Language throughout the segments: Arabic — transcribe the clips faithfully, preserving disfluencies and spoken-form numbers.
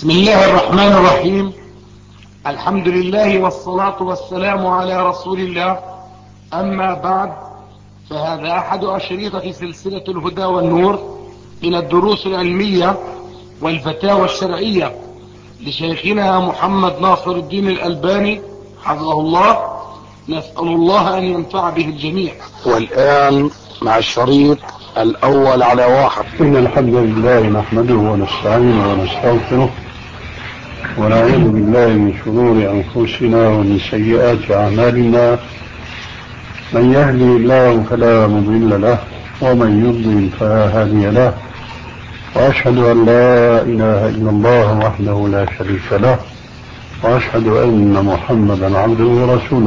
بسم الله الرحمن الرحيم. الحمد لله والصلاة والسلام على رسول الله. أما بعد، فهذا أحد أشريطة سلسلة الهدى والنور من الدروس العلمية والفتاوى الشرعية لشيخنا محمد ناصر الدين الألباني حفظه الله. نسأل الله أن ينفع به الجميع. والآن مع الشريط الأول على واحد. إن الحمد لله نحمده ونستعينه ونستغفره ونعوذ بالله من شرور أنفسنا ومن سيئات أعمالنا. من يهدي الله فلا مضل له ومن يضلل فلا هادي له، وأشهد أن لا إله إلا الله وحده لا شريك له، وأشهد أن محمدا عبده ورسوله.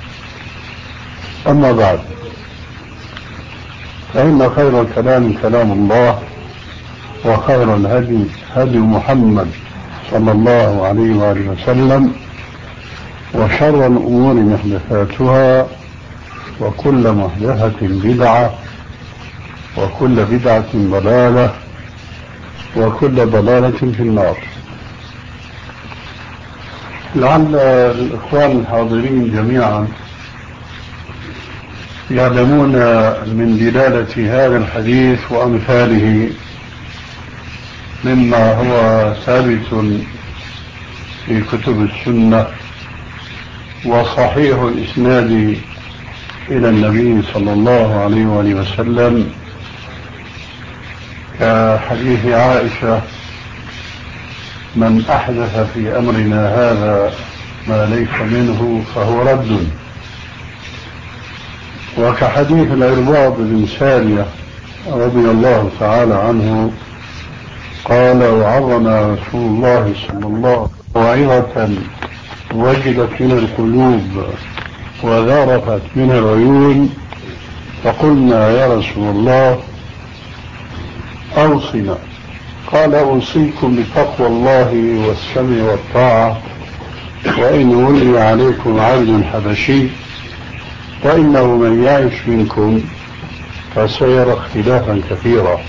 أما بعد، فإن خير الكلام كلام الله، وخير الهدي هدي محمد صلى الله عليه وآله وسلم، وشر الأمور محدثاتها، وكل محدثة بدعة، وكل بدعة ضلالة، وكل ضلالة في النار. لعل الإخوان الحاضرين جميعا يعلمون من دلالة هذا الحديث وأمثاله مما هو ثابت في كتب السنة وصحيح الإسناد إلى النبي صلى الله عليه وآله وسلم، كحديث عائشة: من أحدث في أمرنا هذا ما ليس منه فهو رد. وكحديث العرباض بن سارية رضي الله تعالى عنه قال: وعظنا رسول الله صلى الله عليه وسلم موعظة وجلت من القلوب وذرفت من العيون، فقلنا: يا رسول الله أوصنا. قال: أوصيكم بتقوى الله والسمع والطاعة، وإن ولي عليكم عبد حبشي وإنه من يعش منكم فسيرى اختلافا كثيرا،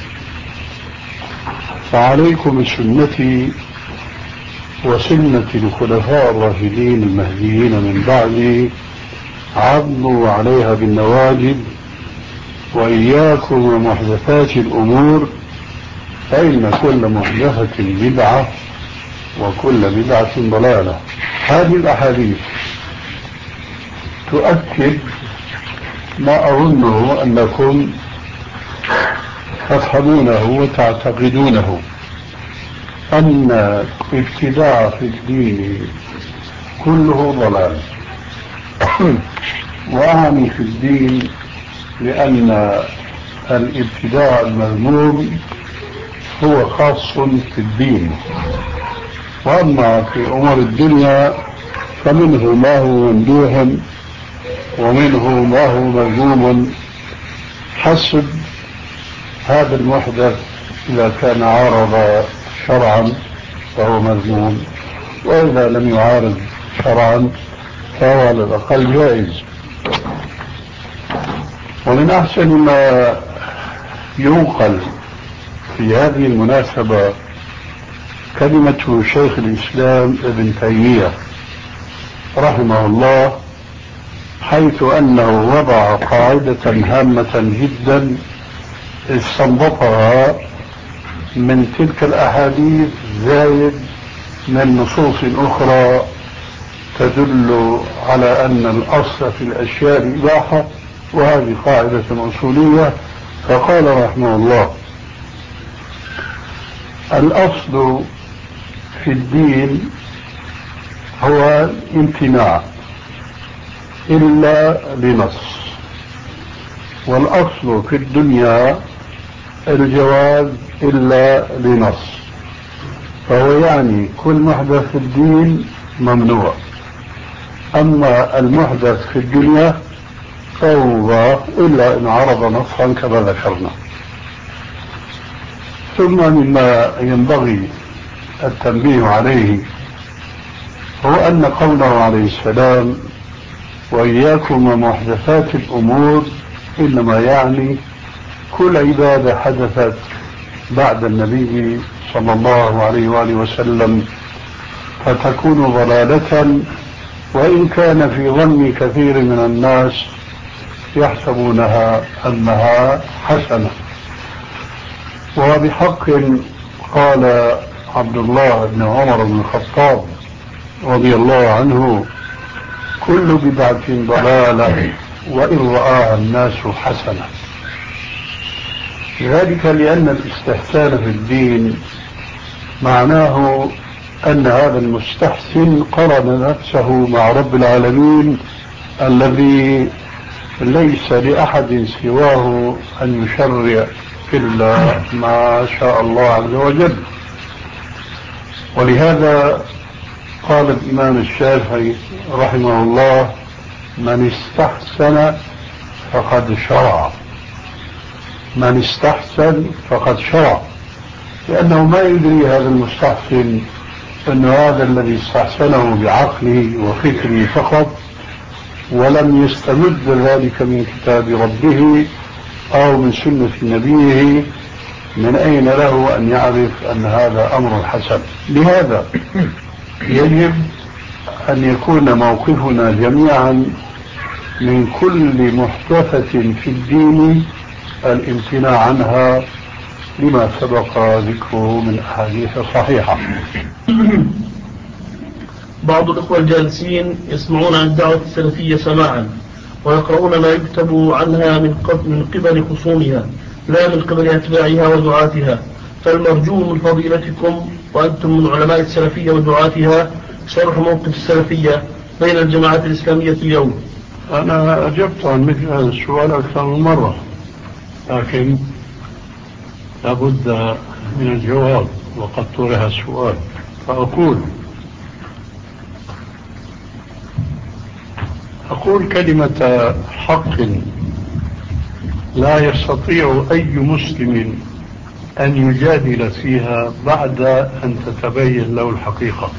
فعليكم بسنتي وسنة الخلفاء الراشدين المهديين من بعدي، عضوا عليها بالنواجذ، وإياكم ومحدثات الأمور، فإن كل محدثة بدعة وكل بدعة ضلالة. هذه الأحاديث تؤكد ما أظنه أنكم تفهمونه وتعتقدونه، أن الابتداع في الدين كله ضلال. وأعني في الدين لأن الابتداع المذموم هو خاص في الدين، وأما في أمور الدنيا فمنه ما هو ممدوح ومنه ما هو مذموم حسب هذا المحدث. إذا كان عارض شرعا فهو مذموم، وإذا لم يعارض شرعا فهو على الأقل جائز. ومن أحسن ما ينقل في هذه المناسبة كلمة شيخ الإسلام ابن تيمية رحمه الله، حيث أنه وضع قاعدة هامة جدا استنبطها من تلك الأحاديث زايد من نصوص أخرى تدل على أن الأصل في الأشياء الإباحة، وهذه قاعدة أصولية. فقال رحمه الله: الأصل في الدين هو الامتناع إلا لنص، والأصل في الدنيا الجواز إلا لنص. فهو يعني كل محدث في الدين ممنوع، أما المحدث في الدنيا فهو إلا إن عرض نصا كما ذكرنا. ثم مما ينبغي التنبيه عليه هو أن قوله عليه السلام: وإياكم ومحدثات الأمور، إنما يعني كل عبادة حدثت بعد النبي صلى الله عليه وآله وسلم فتكون ضلالة، وإن كان في ظن كثير من الناس يحسبونها أنها حسنة. وبحق قال عبد الله بن عمر بن الخطاب رضي الله عنه: كل بدعة ضلالة وإن رآها الناس حسنة. ذلك لأن الاستحسان في الدين معناه أن هذا المستحسن قرن نفسه مع رب العالمين الذي ليس لأحد سواه أن يشرع إلا ما شاء الله عز وجل. ولهذا قال الإمام الشافعي رحمه الله: من استحسن فقد شرع. من استحسن فقد شرع، لأنه ما يدري هذا المستحسن أن هذا الذي استحسنه بعقله وفكره فقط، ولم يستمد ذلك من كتاب ربه أو من سنة نبيه، من أين له أن يعرف أن هذا أمر حسن؟ لهذا يجب أن يكون موقفنا جميعا من كل محدثة في الدين الامتناع عنها، لما سبق ذكره من أحاديث صحيحة. بعض الإخوة الجالسين يسمعون عن الدعوة السلفية سماعا، ويقرؤون ما يكتب عنها من قبل خصومها لا من قبل أتباعها ودعاتها، فالمرجو من فضيلتكم وأنتم من علماء السلفية ودعاتها شرح موقف السلفية بين الجماعات الإسلامية اليوم. أنا أجبت عن مثل هذا السؤال أكثر من مرة، لكن لابد من الجواب وقد طرح السؤال. فأقول أقول كلمة حق لا يستطيع أي مسلم أن يجادل فيها بعد أن تتبين له الحقيقة.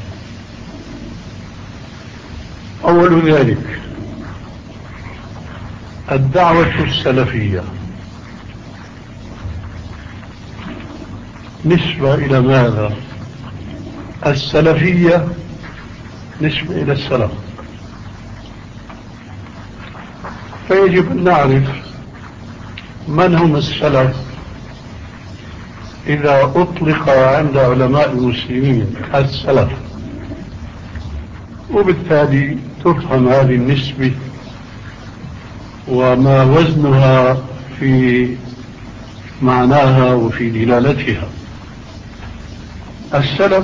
أول ذلك الدعوة السلفية نسبة إلى ماذا؟ السلفية نسبة إلى السلف، فيجب أن نعرف من هم السلف إذا أطلق عند علماء المسلمين السلف، وبالتالي تفهم هذه النسبة وما وزنها في معناها وفي دلالتها. السلف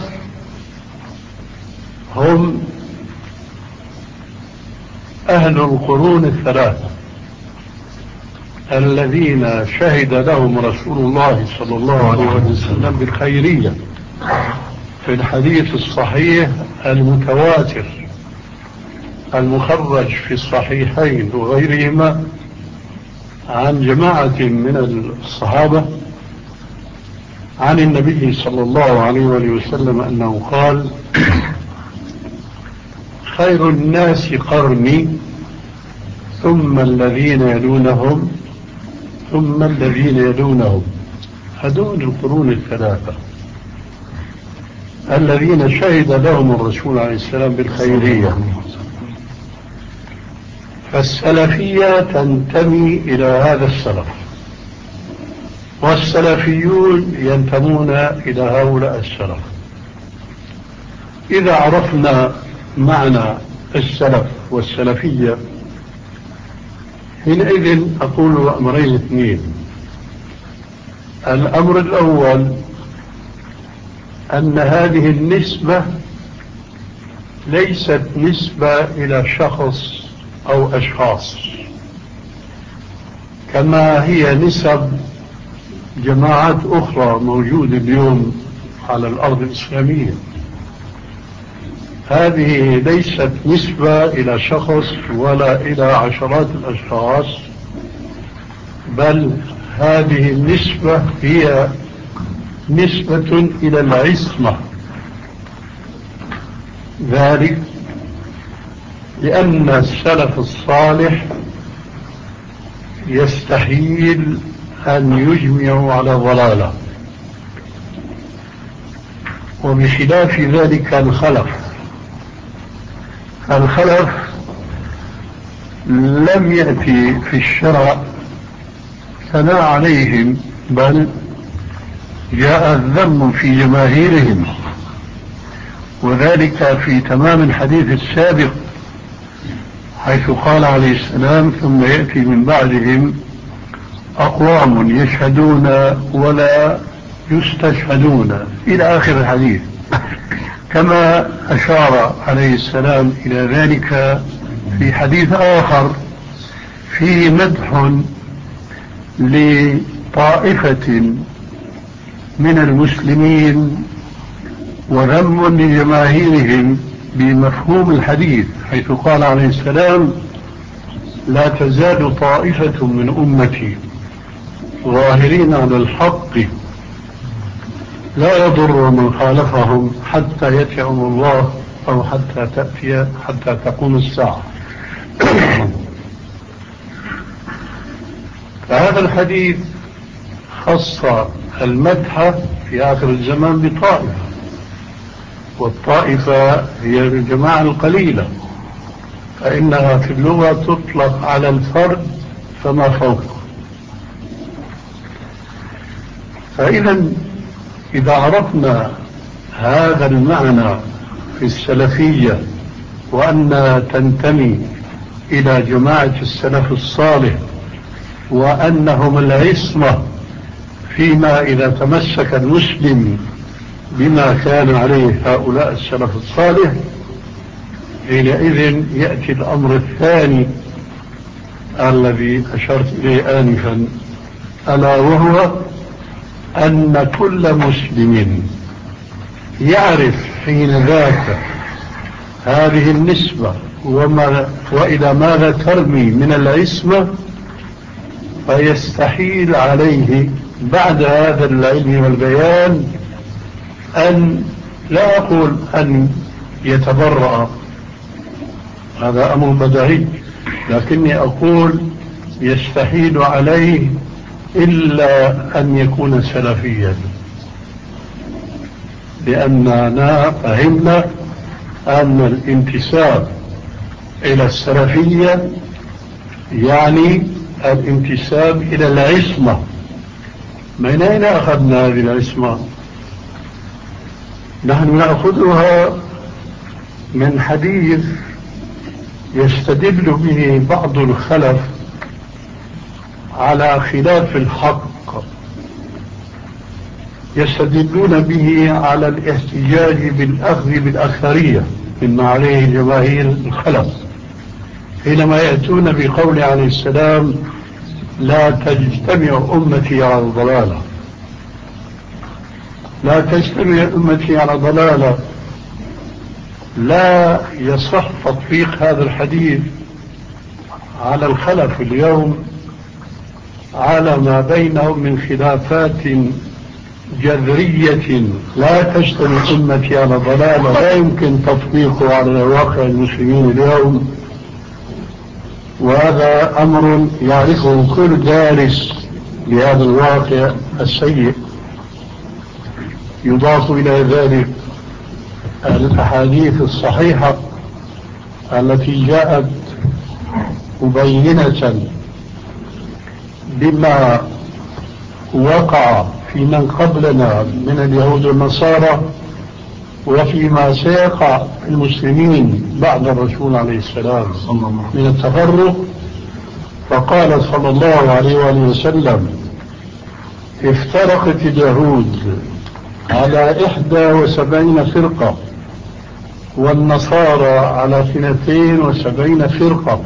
هم أهل القرون الثلاثة الذين شهد لهم رسول الله صلى الله عليه وسلم بالخيرية في الحديث الصحيح المتواتر المخرج في الصحيحين وغيرهما عن جماعة من الصحابة عن النبي صلى الله عليه وسلم أنه قال: خير الناس قرني ثم الذين يلونهم ثم الذين يلونهم. هذول القرون الثلاثة الذين شهد لهم الرسول عليه السلام بالخيرية. فالسلفية تنتمي إلى هذا السلف، والسلفيون ينتمون إلى هؤلاء السلف. إذا عرفنا معنى السلف والسلفية حينئذ أقول أمرين اثنين. الأمر الأول أن هذه النسبة ليست نسبة إلى شخص أو أشخاص كما هي نسب جماعات أخرى موجودة اليوم على الأرض الإسلامية. هذه ليست نسبة إلى شخص ولا إلى عشرات الأشخاص، بل هذه النسبة هي نسبة إلى العصمة. ذلك لأن السلف الصالح يستحيل أن يجمعوا على ضلالة، وبخلاف ذلك الخلف. الخلف لم يأتي في الشرع ثناء عليهم، بل جاء الذم في جماهيرهم، وذلك في تمام الحديث السابق حيث قال عليه السلام: ثم يأتي من بعدهم أقوام يشهدون ولا يستشهدون، إلى آخر الحديث. كما أشار عليه السلام إلى ذلك في حديث آخر فيه مدح لطائفة من المسلمين وذم لجماهيرهم بمفهوم الحديث، حيث قال عليه السلام: لا تزال طائفة من أمتي ظاهرين على الحق لا يضر من خالفهم حتى يأتيهم الله، أو حتى تأتي حتى تقوم الساعة. فهذا الحديث خص المدح في آخر الزمان بطائفة، والطائفة هي الجماعة القليلة، فإنها في اللغة تطلق على الفرد فما فوقه. فإذا إذا عرفنا هذا المعنى في السلفية، وأن تنتمي إلى جماعة السلف الصالح، وأنهم العصمة فيما إذا تمسك المسلم بما كان عليه هؤلاء السلف الصالح، حينئذ يأتي الأمر الثاني الذي أشرت إليه آنفا، ألا وهو أن كل مسلم يعرف حين ذاك هذه النسبة وما وإلى ماذا ترمي من العصمة، فيستحيل عليه بعد هذا العلم والبيان أن، لا أقول أن يتبرأ، هذا أمر بديهي، لكني أقول يستحيل عليه إلا أن يكون سلفيا، لأننا فهمنا أن الانتساب إلى السلفية يعني الانتساب إلى العصمة. من أين أخذنا هذه العصمة؟ نحن نأخذها من حديث يستدل به بعض الخلف على خلاف الحق، يستدلون به على الاحتجاج بالأخذ بالأكثرية مما عليه جماهير الخلف، حينما يأتون بقول عليه السلام: لا تجتمع أمتي على الضلالة. لا تجتمع أمتي على ضلالة، لا يصح تطبيق هذا الحديث على الخلف اليوم على ما بينهم من خلافات جذرية. لا تجتمع أمتي على ضلالة لا يمكن تطبيقه على واقع المسلمين اليوم، وهذا أمر يعرفه كل دارس لهذا الواقع السيء. يضاف إلى ذلك الأحاديث الصحيحة التي جاءت مبينة بما وقع في من قبلنا من اليهود والنصارى، وفيما سيقع في المسلمين بعد الرسول عليه السلام من التفرق. فقال صلى الله عليه وآله وسلم: افترقت اليهود على إحدى وسبعين فرقة، والنصارى على اثنتين وسبعين فرقة،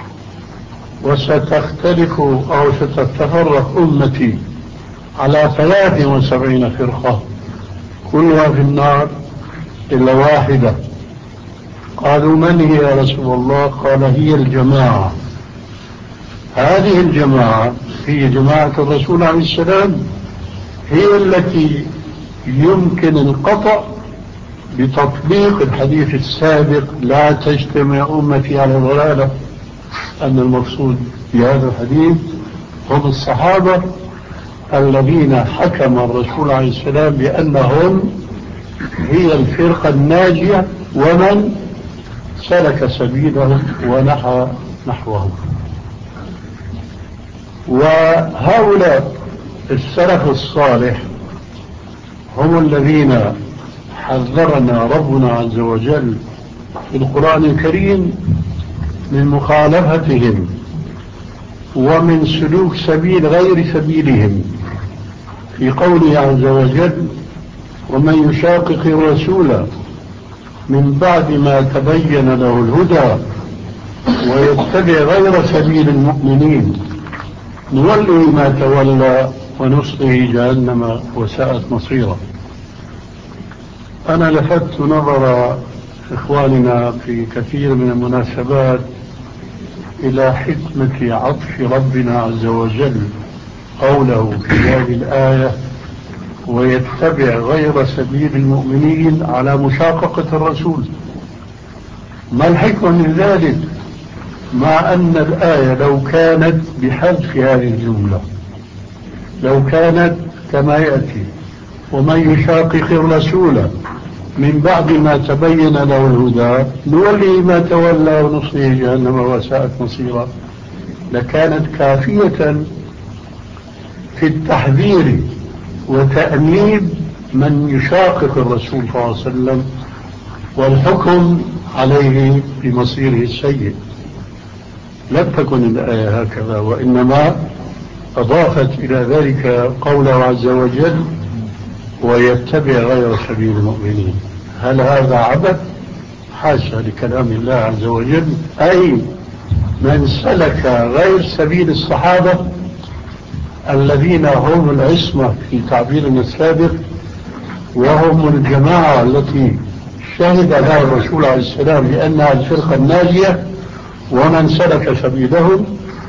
وستختلف أو ستتفرق أمتي على ثلاث وسبعين فرقة كلها في النار إلا واحدة. قالوا: من هي يا رسول الله؟ قال: هي الجماعة. هذه الجماعة هي جماعة الرسول عليه السلام، هي التي يمكن القطع بتطبيق الحديث السابق: لا تجتمع أمتي على ضلالة، أن المقصود بهذا الحديث هم الصحابة الذين حكم الرسول عليه السلام بأنهم هي الفرقة الناجية ومن سلك سبيلهم ونحى نحوهم. وهؤلاء السلف الصالح هم الذين حذرنا ربنا عز وجل في القرآن الكريم من مخالفتهم ومن سلوك سبيل غير سبيلهم، في قوله عز وجل: ومن يشاقق الرسول من بعد ما تبين له الهدى ويتبع غير سبيل المؤمنين نوله ما تولى ونصله جهنم وساءت مصيرا. أنا لفت نظر إخواننا في كثير من المناسبات إلى حكمة عطف ربنا عز وجل قوله في هذه الآية: ويتبع غير سبيل المؤمنين، على مشاققة الرسول. ما الحكمة من ذلك؟ مع أن الآية لو كانت بحذف هذه الجملة، لو كانت كما يأتي: ومن يشاقق الرسول من بعد ما تبين له الهدى نولي ما تولى ونصله جهنم وساءت مصيرا، لكانت كافية في التحذير وتأنيب من يشاقق الرسول صلى الله عليه وسلم والحكم عليه بمصيره السيء. لم تكن الآية هكذا، وإنما أضافت إلى ذلك قوله عز وجل: ويتبع غير سبيل المؤمنين. هل هذا عبث؟ حاشا لكلام الله عز وجل. أي من سلك غير سبيل الصحابة الذين هم العصمة في تعبيرنا السابق، وهم الجماعة التي شهد لها الرسول عليه السلام بأنها الفرقة الناجية، ومن سلك سبيلهم،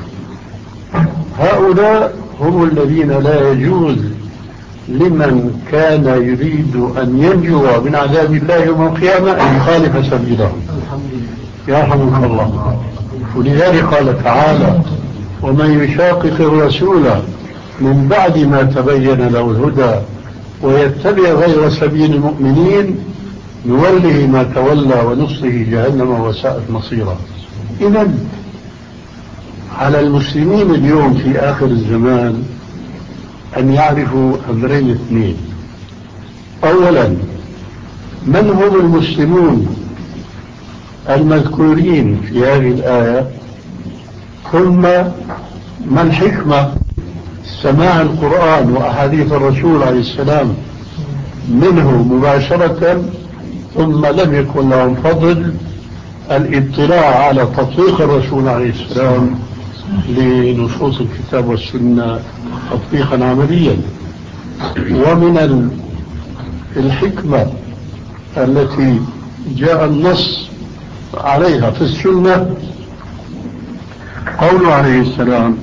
هؤلاء هم الذين لا يجوز لمن كان يريد أن ينجو من عذاب الله يوم القيامة أن يخالف سبيلهم. يرحمك الله. ولذلك قال تعالى: ومن يشاقق الرسول من بعد ما تبين له الهدى ويتبع غير سبيل المؤمنين نوله ما تولى ونصله جهنم وساءت مصيرا. إذن على المسلمين اليوم في آخر الزمان أن يعرفوا أمرين اثنين: أولا، من هم المسلمون المذكورين في هذه الآية، ثم ما الحكمة سماع القرآن وأحاديث الرسول عليه السلام منه مباشرة، ثم لم يكن لهم فضل الاطلاع على تطبيق الرسول عليه السلام لنصوص الكتاب والسنة تطبيقا عمليا. ومن الحكمة التي جاء النص عليها في السنة قوله عليه السلام: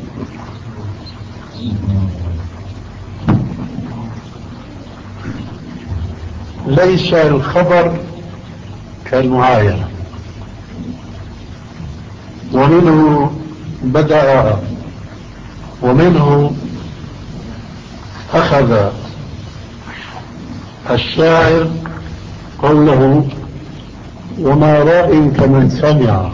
ليس الخبر كالمعاينة. ومنه بدأ ومنه أخذ الشاعر قوله: وما راء كمن سمع.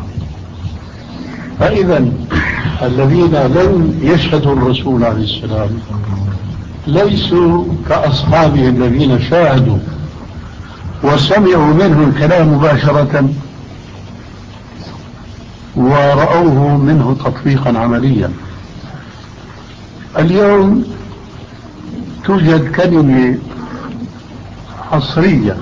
فإذا الذين لم يشهدوا الرسول عليه السلام ليسوا كأصحابه الذين شاهدوا وسمعوا منه الكلام مباشرة ورأوه منه تطبيقا عمليا. اليوم توجد كلمة عصرية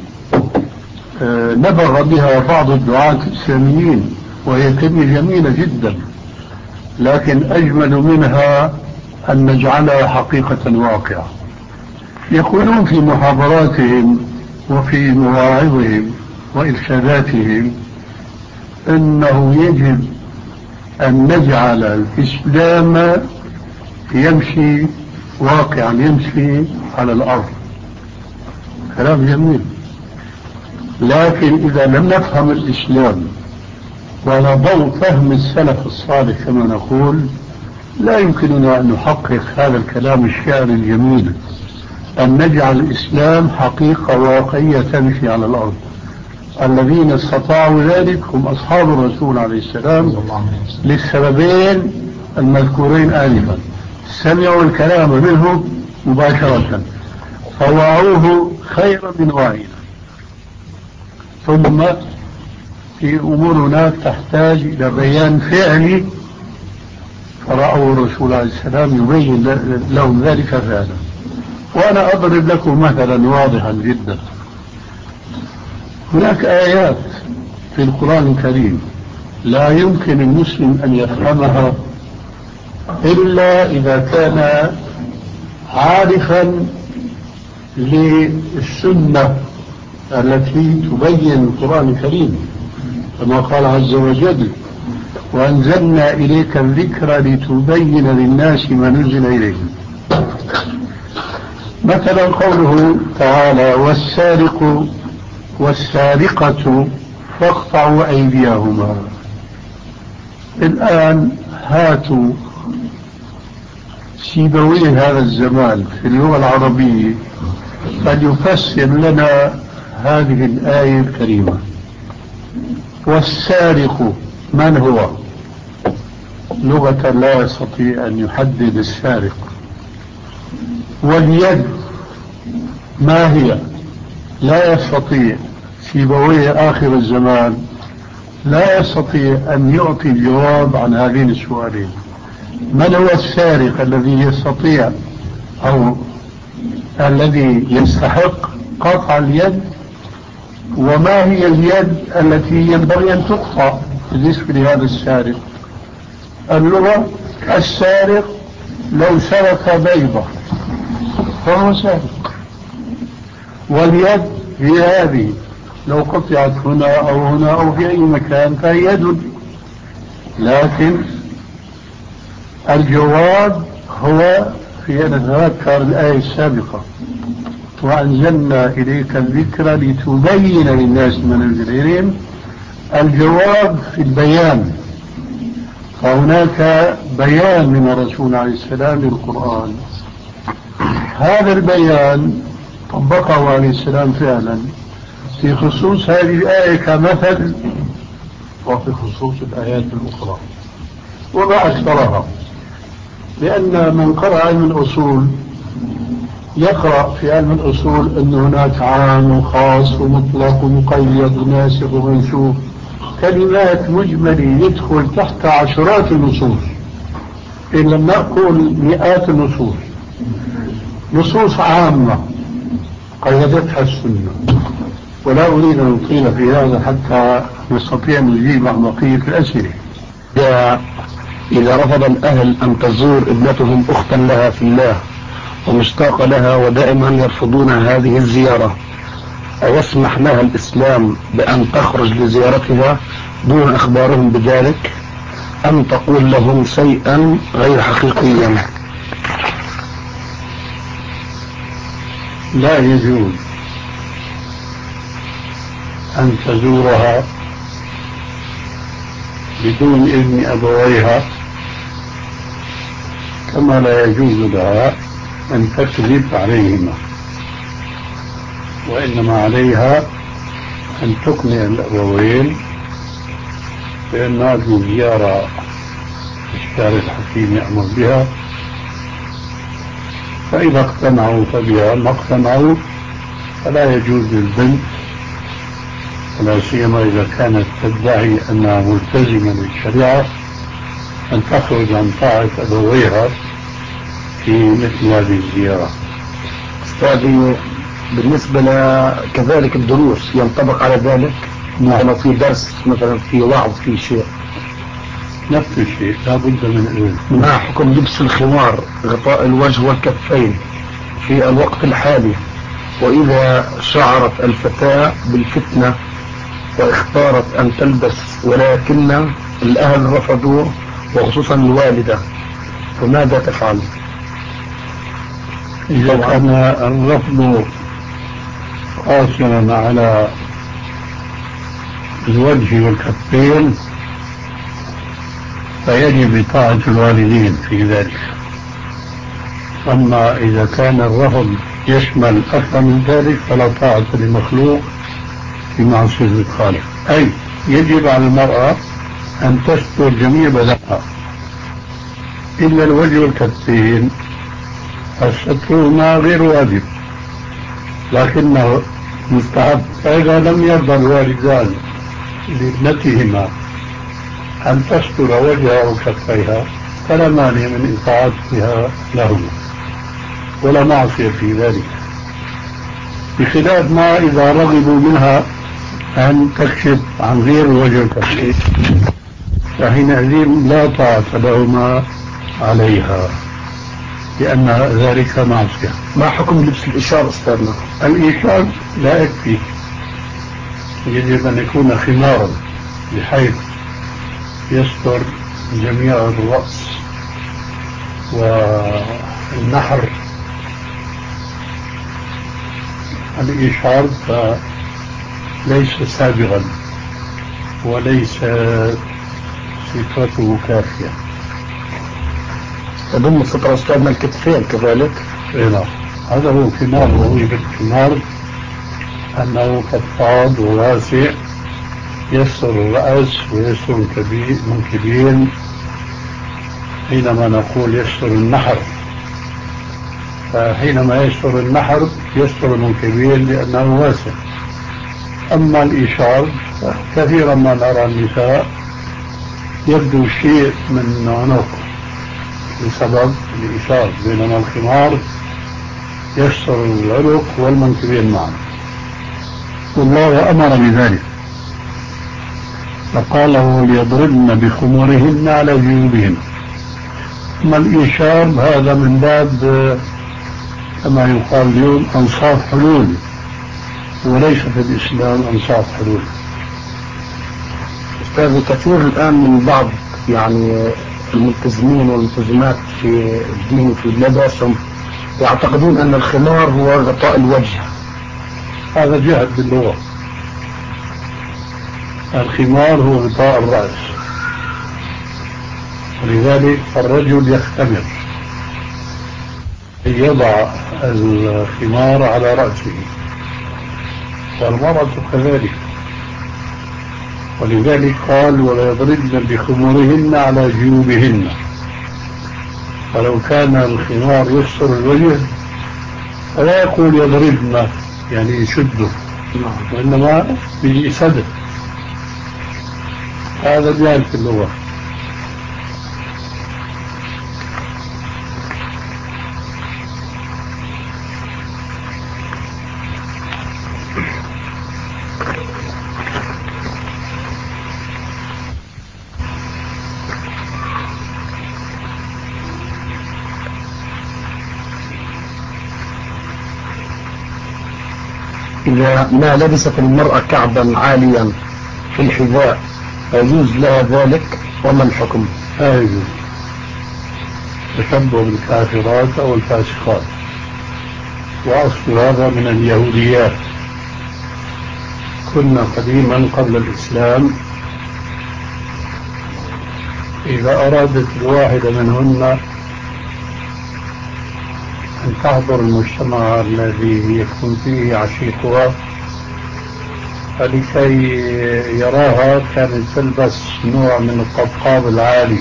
نبغ بها بعض الدعاة الإسلاميين، وهي كلمة جميلة جدا، لكن أجمل منها أن نجعلها حقيقة واقعة. يقولون في محاضراتهم وفي مواعظهم وإرشاداتهم أنه يجب أن نجعل الإسلام يمشي واقعا، يمشي على الأرض. كلام جميل، لكن إذا لم نفهم الإسلام وعلى ضوء فهم السلف الصالح كما نقول، لا يمكننا أن نحقق هذا الكلام الشعري الجميل أن نجعل الإسلام حقيقة واقعية تمشي على الأرض. الذين استطاعوا ذلك هم أصحاب الرسول عليه السلام للسببين المذكورين آنفا، سمعوا الكلام منه مباشرة فوعوه خيرا من وعينا. ثم في أمور هناك تحتاج إلى بيان فعلي، فرأوا الرسول عليه السلام يبين لهم ذلك فعلا. وأنا أضرب لكم مثلا واضحا جدا. هناك آيات في القرآن الكريم لا يمكن المسلم أن يفهمها إلا إذا كان عارفا للسنة التي تبين القرآن الكريم، كما قال عز وجل: وأنزلنا إليك الذكر لتبين للناس ما نزل إليهم. مثلا قوله تعالى: والسارق والسارقة فاقطعوا أيديهما. الآن هاتوا سيبويه هذا الزمان في اللغة العربية فليفسر لنا هذه الآية الكريمة. والسارق من هو؟ لغة لا يستطيع أن يحدد السارق. واليد ما هي؟ لا يستطيع. سيبويه آخر الزمان لا يستطيع أن يعطي الجواب عن هذين السؤالين. من هو السارق الذي يستطيع أو الذي يستحق قطع اليد؟ وما هي اليد التي ينبغي أن تقطع بالنسبة لهذا السارق؟ اللغة: السارق لو سرق بيضة فهو سارق. واليد هي هذه، لو قطعت هنا أو هنا أو في أي مكان فهي يد. لكن الجواب هو في أن نتذكر الآية السابقة: وأنزلنا إليك الذكر لتبين للناس ما نزل إليهم. الجواب في البيان، فهناك بيان من الرسول عليه السلام للقرآن. هذا البيان طبقه عليه السلام فعلا في خصوص هذه الآية كمثل، وفي خصوص الآيات الأخرى، وما أكثرها. لأن من قرأ علم الأصول يقرأ في علم الأصول أن هناك عام وخاص ومطلق ومقيد وناسخ ومنسوخ، كلمات مجملة يدخل تحت عشرات النصوص، إن لم نقول مئات النصوص. نصوص عامة قيدتها السنة، ولا أريد أن أطيل في هذا حتى نستطيع أن نجيب عن بقية الأسئلة. إذا رفض الأهل أن تزور ابنتهم أختا لها في الله ومشتاق لها ودائما يرفضون هذه الزيارة، أيسمح لها الإسلام بأن تخرج لزيارتها دون أخبارهم بذلك، أم تقول لهم شيئا غير حقيقيا؟ لا يجوز أن تزورها بدون إذن أبويها، كما لا يجوز لها أن تكذب عليهما، وإنما عليها أن تقنع الأبوين بأن هذه الزيارة الشارع الحكيم يأمر بها، فإذا اقتنعوا فبها، ما اقتنعوا فلا يجوز للبنت، ولا سيما إذا كانت تدعي أنها ملتزمة بالشريعة، أن تخرج عن طاعة أبويها في مثل هذه الزيارة. أستاذي، بالنسبة كذلك الدروس ينطبق على ذلك؟ نعم. في درس مثلا، في وعظ، في شيء، نفس الشيء لا بد من إذن. ما حكم لبس الخمار غطاء الوجه والكفين في الوقت الحالي، وإذا شعرت الفتاة بالفتنة واختارت أن تلبس ولكن الأهل رفضوا وخصوصا الوالدة، فماذا تفعل؟ إذا كان الرفض قاصرا على الوجه والكفين فيجب طاعة الوالدين في ذلك. أما إذا كان الرفض يشمل أكثر من ذلك فلا طاعة لمخلوق في معصية الخالق. أي يجب على المرأة أن تستر جميع بدنها إلا الوجه والكفين، فسترهما غير واجب لكنه مستحب. فإذا لم يرضى الوالدان لابنتهما أن تستر وجهها وكفيها فلا مانع من إطاعتها لهما ولا معصية في ذلك، بخلاف ما إذا رغبوا منها أن تكشف عن غير الوجه والكفين فحينئذ لا طاعة لهما عليها لأن ذلك معصية. ما حكم لبس الإشار أستاذنا؟ الإشار لا يكفي، يجب أن يكون خمارا بحيث يستر جميع الرأس والنحر. الإشار فليس سابغا وليس سترته كافية. تضم سترة أستاذنا الكتفين كذلك؟ لا، هذا هو الخمار. وهو بالخمار أنه فضفاض وواسع يستر الرأس ويستر المنكبين. حينما نقول يستر النحر فحينما يستر النحر يستر المنكبين لأنه واسع. أما الإشار كثيرا ما نرى النساء يبدو شيء من عنق بسبب الإشار، بينما الخمار يستر العنق والمنكبين معا، والله أمر بذلك فقال ليضربن بخمورهن على جيوبهن. أما الإشار هذا من باب كما يقال اليوم أنصاف حلول، وليس في الإسلام أنصاف حلول. أستاذ كثير الآن من بعض يعني الملتزمين والملتزمات في الدين وفي لباسهم يعتقدون أن الخمار هو غطاء الوجه. هذا جهل باللغة. الخمار هو غطاء الرأس، ولذلك الرجل يختمر يضع الخمار على رأسه، والمرأة كذلك. ولذلك قال ولا يضربن بخمورهن على جيوبهن. فلو كان الخمار يستر الوجه فلا يقول يضربن يعني يشده، وإنما بيسده. هذا جاهل في اللغة. إذا ما لبست المرأة كعبا عاليا في الحذاء يجوز لها ذلك، وما الحكم؟ لا يجوز. تشبه بالكافرات أو الفاسقات، وأصل هذا من اليهوديات. كنا قديما قبل الإسلام إذا أرادت الواحدة منهن أن تحضر المجتمع الذي يكون فيه عشيقها فلكي يراها كانت تلبس نوع من القبقاب العالي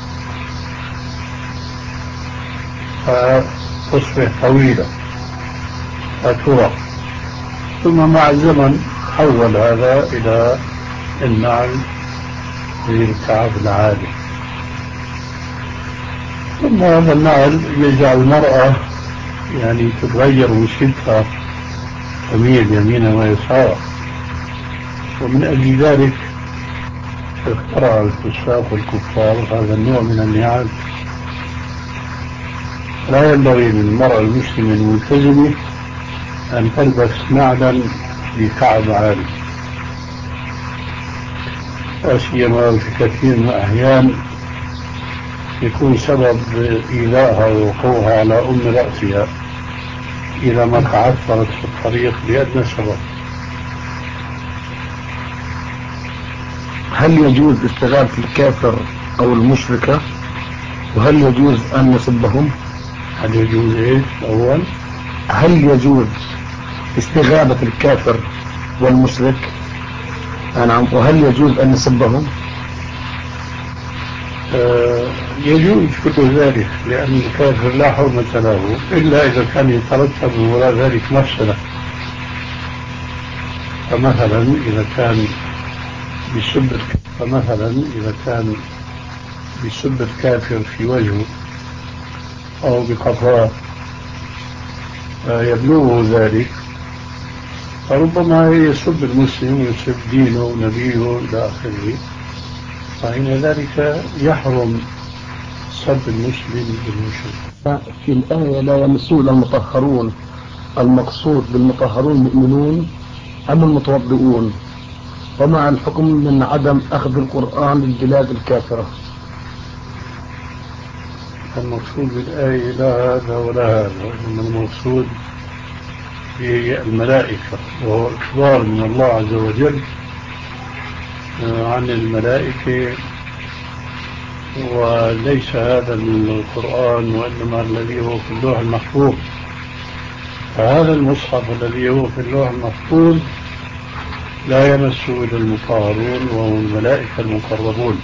فتصبح طويلة فترى، ثم مع الزمن حول هذا إلى النعل للكعب العالي، ثم هذا النعل يجعل المرأة يعني تتغير وشدتها تميل يمينا ويسارا. ومن أجل ذلك اخترع الفساق والكفار هذا النوع من النعال. لا ينبغي للمرأة المسلمة الملتزمة أن تلبس نعلا بكعب عالي، لا سيما في كثير من الأحيان يكون سبب إيذائها ووقوعها على أم رأسها إذا ما تعثرت في الطريق بأدنى سبب. هل يجوز استغاثة الكافر أو المشركة؟ وهل يجوز أن نسبهم؟ هل يجوز إيش أول؟ هل يجوز استغابة الكافر والمشرك؟ نعم. وهل يجوز أن نسبهم؟ آه يجوز كل ذلك، لأن الكافر لا حرمة له إلا إذا كان يترتب من وراء ذلك مفسدة. فمثلا إذا كان بيسب فمثلا إذا كان بيسب الكافر في وجهه أو بقفاه يبلغه ذلك، فربما يسب المسلم ويسب دينه ونبيه إلى آخره، فإن ذلك يحرم سب المسلم بالمشرك. في الآية لا يمسون المطهرون، المقصود بالمطهرون المؤمنون أم المتوضئون؟ ومع الحكم من عدم أخذ القرآن للبلاد الكافرة. المقصود بالآية لا هذا ولا هذا، إنما المقصود هي الملائكة، وهو إخبار من الله عز وجل عن الملائكة، وليس هذا من القرآن، وإنما الذي هو في اللوح المحفوظ. فهذا المصحف الذي هو في اللوح المحفوظ لا يمسه إلا المطهرون وهم الملائكة المقربون.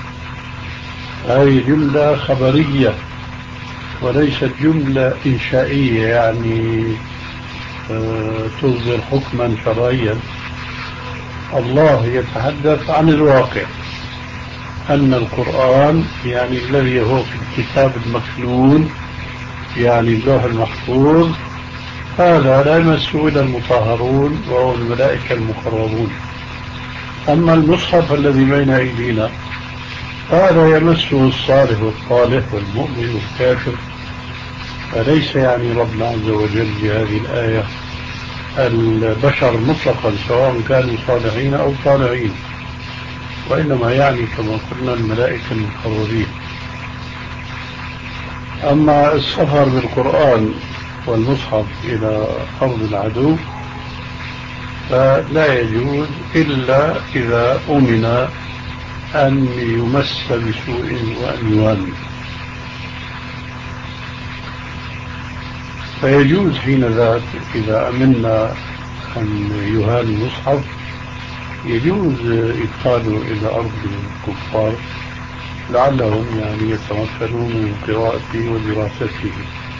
هذه جملة خبرية وليست جملة إنشائية، يعني آه تصدر حكما شرعيا. الله يتحدث عن الواقع، أن القرآن يعني الذي هو في الكتاب المكنون، يعني اللوح المحفوظ، هذا لا يمسه إلا المطهرون وهو الملائكة المقربون. أما المصحف الذي بين أيدينا هذا يمسه الصالح والطالح والمؤمن والكافر، فليس يعني ربنا عز وجل بهذه الآية البشر مطلقا سواء كانوا صالحين أو طالعين، وإنما يعني كما قلنا الملائكة المقربين. أما السفر بالقرآن والمصحف إلى أرض العدو فلا يجوز إلا إذا أمن أن يمس بسوء وأن يهان، فيجوز حين ذاك إذا أمنا أن يهان المصحف يجوز إدخاله إلى أرض الكفار لعلهم يعني يتمكنون من قراءته ودراسته.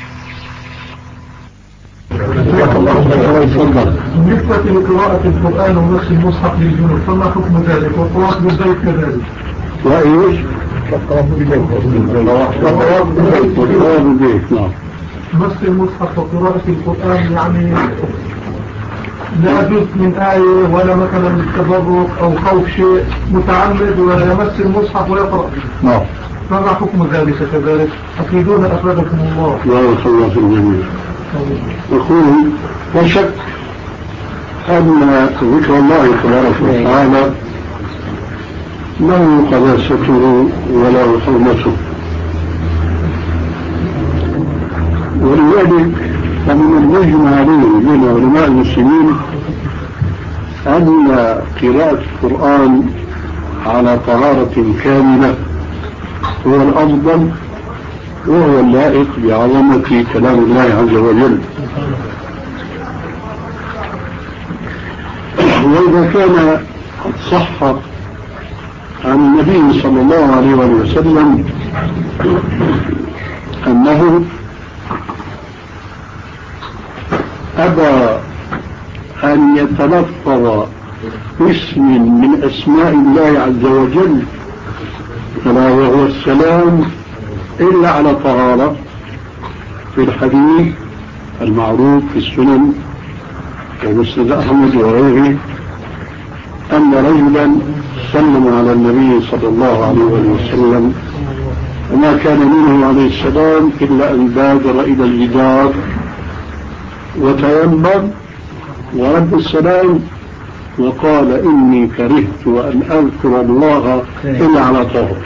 بالنسبة لقراءة القرآن ونسخ المصحف للجنود فما حكم ذلك؟ والطواف بالبيت كذلك؟ وإيش؟ والطواف بالبيت. نعم. نسخ المصحف وقراءة القرآن يعني لا جزء من آية ولا مثلا تبرك أو خوف شيء متعمد ولا يمس المصحف ويقرأ. نعم. فما حكم ذلك كذلك؟ أفيدون أفادكم الله. لا يخلص الجميع. يقول لا شك أن ذكر الله تبارك وتعالى له قداسته وله حرمته، ولذلك فمن المجمع عليه بين علماء المسلمين أن قراءة القرآن على طهارة كاملة هو الأفضل وهو اللائق بعظمة كلام الله عز وجل. وإذا كان قد صح عن النبي صلى الله عليه وسلم أنه أبى أن يتلفظ اسم من أسماء الله عز وجل كما وهو السلام إلا على طهارة، في الحديث المعروف في السنن ومسند أحمد وغيره أن رجلا سلم على النبي صلى الله عليه وسلم وما كان منه عليه السلام إلا أن بادر إلى الجدار وتيمم ورد السلام وقال إني كرهت أن أذكر الله إلا على طهر،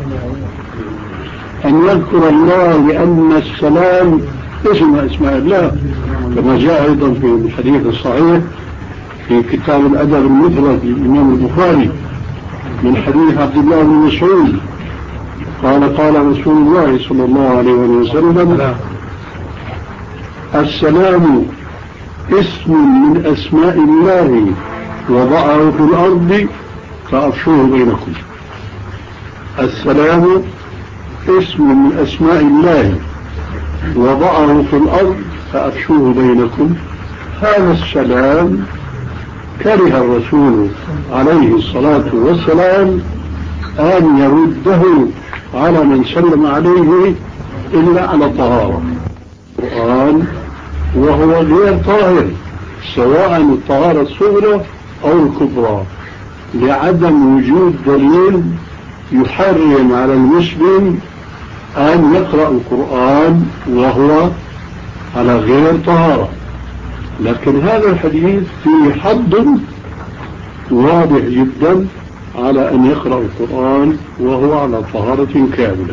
أن يذكر الله لأن السلام اسم أسماء الله كما جاء أيضا في الحديث الصحيح في كتاب الأدب المفرد للإمام البخاري من حديث عبد الله بن مسعود قال قال رسول الله صلى الله عليه وسلم السلام اسم من أسماء الله وضعه في الأرض فأفشوه بينكم. السلام اسم من أسماء الله وضعه في الأرض فأفشوه بينكم. هذا السلام كره الرسول عليه الصلاة والسلام أن يرده على من سلم عليه إلا على طهارة القرآن، وهو غير طاهر سواء الطهارة الصغرى أو الكبرى، لعدم وجود دليل يحرم على المسلم أن يقرأ القرآن وهو على غير طهارة. لكن هذا الحديث فيه حد واضح جدا على أن يقرأ القرآن وهو على طهارة كاملة.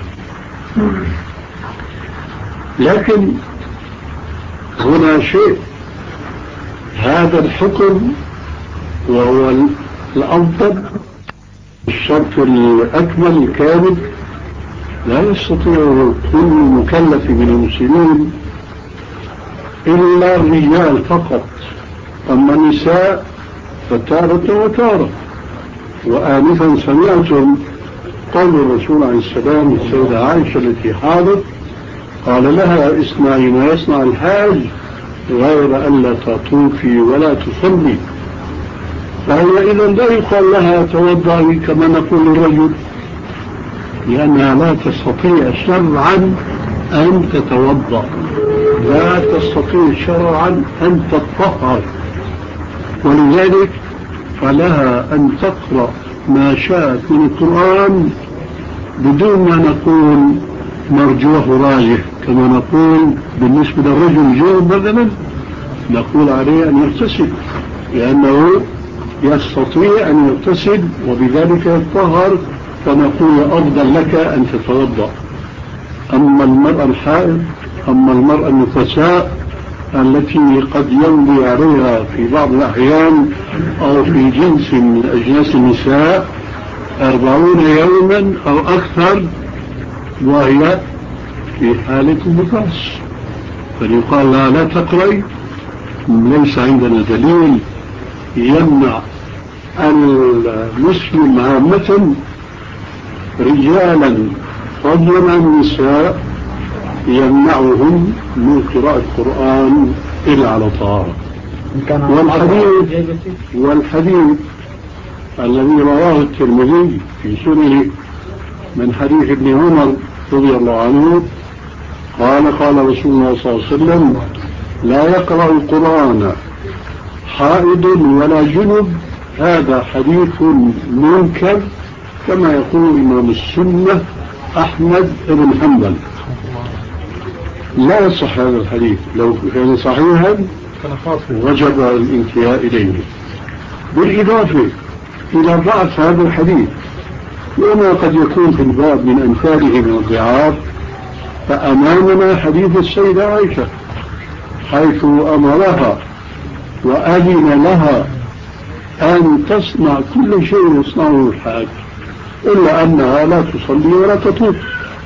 لكن هنا شيء، هذا الحكم وهو الأفضل الشرط الأكمل الكامل لا يستطيع كل مكلف من المسلمين إلا الرجال فقط، أما النساء فتارة وتارة. وآنفا سمعتم قول الرسول عليه السلام السيدة عائشة التي حاضت قال لها اصنعي ما يصنع الحاج غير أن لا تطوفي ولا تصلي. فهي إذا لا يقال لها توضعي كما نقول للرجل، لأنها لا تستطيع شرعا أن تتوضأ، لا تستطيع شرعا أن تتطهر، ولذلك فلها أن تقرأ ما شاءت من القرآن بدون ما نقول مرجوه راجح، كما نقول بالنسبة للرجل جوب مثلا نقول عليه أن يغتسل لأنه يستطيع أن يغتسل وبذلك يتطهر، فنقول أفضل لك أن تتوضأ. أما المرأة الحائض، أما المرأة النفساء التي قد يمضي عليها في بعض الأحيان أو في جنس من أجناس النساء أربعون يوما أو أكثر وهي في حالة النفاس، فيقال لا لا تقرأي، ليس عندنا دليل يمنع المسلم عامة رجالا فضلا عن النساء يمنعهم من قراءة القرآن إلا على طهارة. والحديث والحديث الذي رواه الترمذي في سننه من حديث ابن عمر رضي الله عنه قال قال رسول الله صلى الله عليه وسلم لا يقرأ القرآن حائض ولا جنب. هذا حديث منكر كما يقول إمام السنة أحمد بن حنبل، لا يصح هذا الحديث، لو كان صحيحا وجب الانتهاء إليه. بالإضافة إلى ضعف هذا الحديث وما قد يكون في الباب من أمثاله من الضعاف، فأمامنا حديث السيدة عائشة حيث أمرها وأذن لها أن تصنع كل شيء يصنعه الحاج إلا أنها لا تصلي ولا تطوف.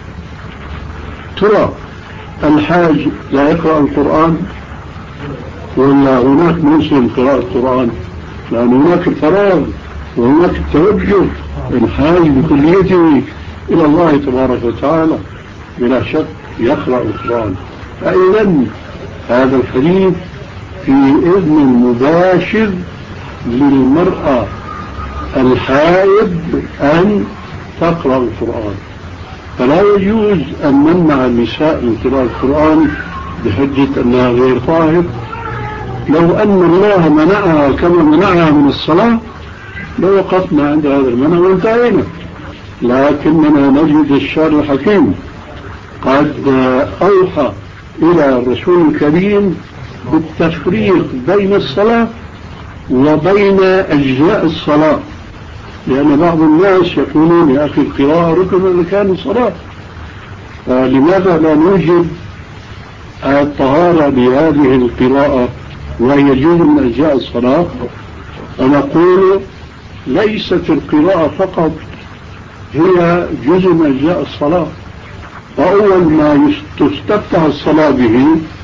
ترى الحاج لا يقرأ القرآن ولا هناك موسم قراءة القرآن؟ لأن هناك الفراغ وهناك التوجه الحاج بكليته إلى الله تبارك وتعالى بلا شك يقرأ القرآن. فإذا هذا الحديث في إذن مباشر للمرأة الحائض أن تقرأ القرآن، فلا يجوز أن نمنع النساء من قراءة القرآن بحجة أنها غير طاهر. لو أن الله منعها كما منعها من الصلاة لوقفنا عند هذا المنع وانتهينا، لكننا نجد الشارع الحكيم قد أوحى إلى الرسول الكريم بالتفريق بين الصلاة وبين أجزاء الصلاة، لأن بعض الناس يقولون يا أخي القراءة ركن من أركان الصلاة، فلماذا لا نوجد الطهارة بهذه القراءة وهي جزء من أجزاء الصلاة؟ ونقول ليست القراءة فقط هي جزء من أجزاء الصلاة، وأول ما تستفتح الصلاة به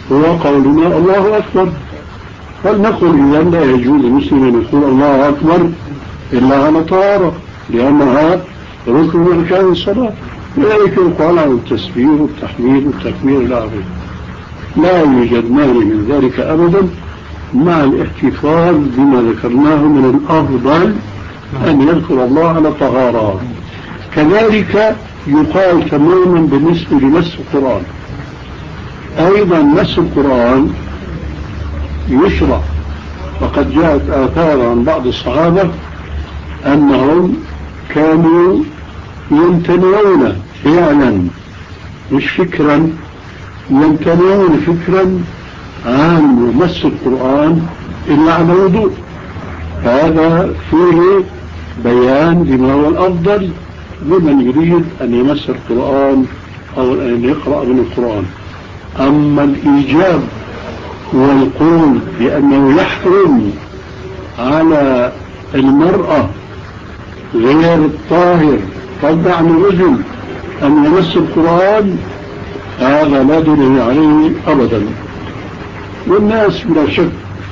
هو قولنا الله أكبر. فلنقل إذا لا يجوز للمسلم أن يقول الله أكبر إلا على طهارة، لأنها ركن من أركان الصلاة. لذلك يقال عن التسبيح والتحميد والتكبير إلى آخره. لا يوجد مانع من ذلك أبدا، مع الاحتفاظ بما ذكرناه من الأفضل أن يذكر الله على طهارة. كذلك يقال تماما بالنسبة لمس القرآن. أيضا مس القرآن يشرع، وقد جاءت آثار عن بعض الصحابة أنهم كانوا يمتنعون فعلا مش فكرا، يمتنعون فكرا عن مس القرآن إلا على وضوء. هذا فيه بيان لما هو الأفضل لمن يريد أن يمس القرآن أو أن يقرأ من القرآن. أما الإيجاب والقول بأنه يحرم على المرأة غير الطاهر فضع عن الرجل أن يمس القرآن، هذا لا دليل عليه أبدا. والناس بلا شك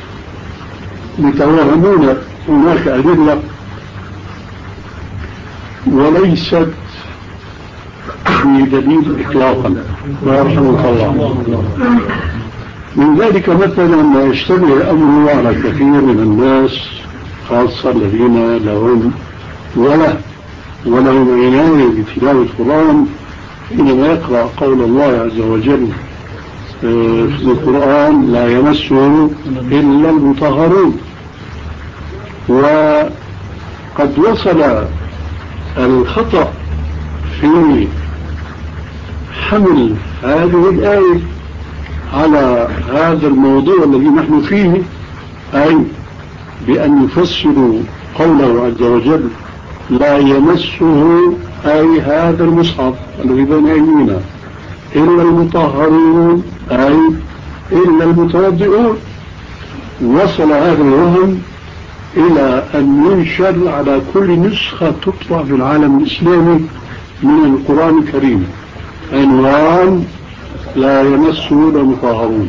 يتوهمون هناك أدلة وليست بدليل إطلاقا، ويرحمك الله. من ذلك مثلا ما يشتبه الأمر على كثير من الناس، خاصة الذين لهم ولا ولهم عناية بتلاوة القرآن، حينما يقرأ قول الله عز وجل في القرآن لا يمسه إلا المطهرون. وقد وصل الخطأ في حمل هذه الآية على هذا الموضوع الذي نحن فيه، أي بأن يفسروا قوله عز وجل لا يمسه أي هذا المصحف الذي بين أيدينا إلا المطهرون أي إلا المتوضئون. وصل هذا الوهم إلى أن ينشر على كل نسخة تطبع في العالم الإسلامي من القرآن الكريم عنوان لا يمسه إلا المطهرون.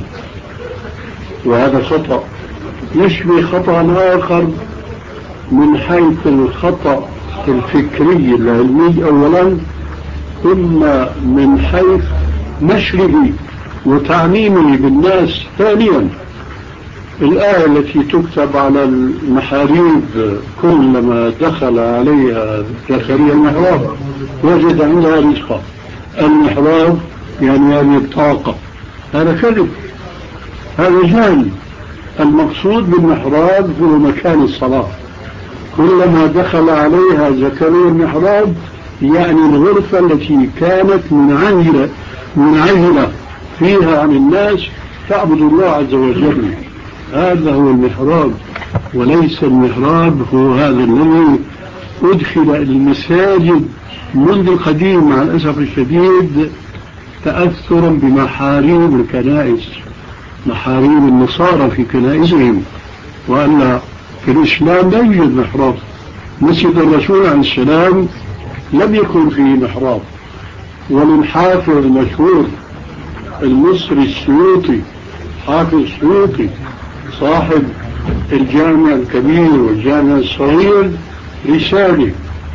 وهذا خطأ يشبه خطأ آخر من حيث الخطأ الفكري العلمي أولا، ثم من حيث نشره وتعميمه بالناس ثانيا. الآية التي تكتب على المحاريب كلما دخل عليها زكريا المحراب وجد عندها رزقا، المحراب يعني هذه الطاقة، هذا كذب، هذا جهل. المقصود بالمحراب هو مكان الصلاة. كلما دخل عليها زكريا المحراب يعني الغرفة التي كانت منعزلة منعزلة فيها عن الناس تعبد الله عز وجل، هذا هو المحراب. وليس المحراب هو هذا الذي أدخل المساجد منذ القديم مع الأسف الشديد تأثرا بمحاريب الكنائس، محاريب النصارى في كنائسهم، وأن في الإسلام لا يوجد محراب. مسجد الرسول عليه السلام لم يكن فيه محراب. وللحافظ المشهور المصري السيوطي، حافظ السيوطي صاحب الجامع الكبير والجامع الصغير، رسالة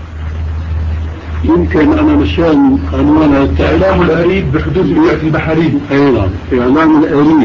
يمكن أنا مشان عنوانها إعلام الأريد بحدوث بيئة البحرين. أيضا إعلام الأريد،